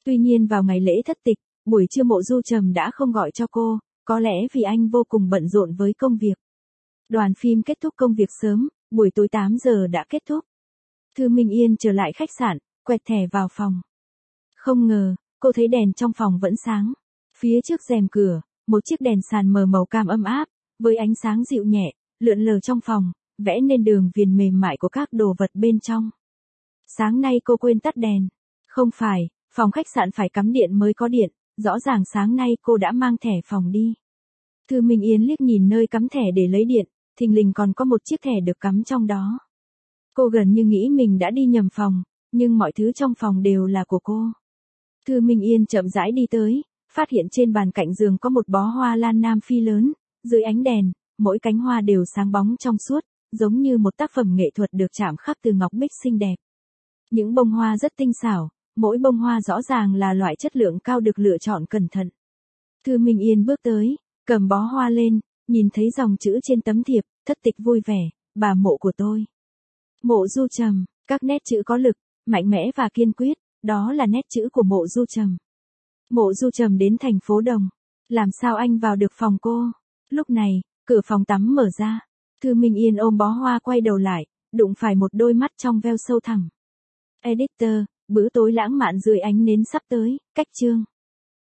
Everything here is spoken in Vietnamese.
Tuy nhiên vào ngày lễ thất tịch, buổi trưa Mộ Du Trầm đã không gọi cho cô, có lẽ vì anh vô cùng bận rộn với công việc. Đoàn phim kết thúc công việc sớm, buổi tối 8 giờ đã kết thúc. Thư Minh Yên trở lại khách sạn, quẹt thẻ vào phòng. Không ngờ, cô thấy đèn trong phòng vẫn sáng. Phía trước rèm cửa, một chiếc đèn sàn mờ màu cam ấm áp, với ánh sáng dịu nhẹ, lượn lờ trong phòng, vẽ nên đường viền mềm mại của các đồ vật bên trong. Sáng nay cô quên tắt đèn. Không phải, phòng khách sạn phải cắm điện mới có điện, rõ ràng sáng nay cô đã mang thẻ phòng đi. Thư Minh Yên liếc nhìn nơi cắm thẻ để lấy điện, thình lình còn có một chiếc thẻ được cắm trong đó. Cô gần như nghĩ mình đã đi nhầm phòng, nhưng mọi thứ trong phòng đều là của cô. Thư Minh Yên chậm rãi đi tới, phát hiện trên bàn cạnh giường có một bó hoa lan Nam Phi lớn, dưới ánh đèn, mỗi cánh hoa đều sáng bóng trong suốt, giống như một tác phẩm nghệ thuật được chạm khắc từ ngọc bích xinh đẹp. Những bông hoa rất tinh xảo, mỗi bông hoa rõ ràng là loại chất lượng cao được lựa chọn cẩn thận. Thư Minh Yên bước tới, cầm bó hoa lên, nhìn thấy dòng chữ trên tấm thiệp, thất tịch vui vẻ, bà Mộ của tôi. Mộ Du Trầm, các nét chữ có lực, mạnh mẽ và kiên quyết, đó là nét chữ của Mộ Du Trầm. Mộ Du Trầm đến thành phố Đồng. Làm sao anh vào được phòng cô? Lúc này, cửa phòng tắm mở ra. Thư Minh Yên ôm bó hoa quay đầu lại, đụng phải một đôi mắt trong veo sâu thẳm. Editor, bữa tối lãng mạn dưới ánh nến sắp tới, cách chương.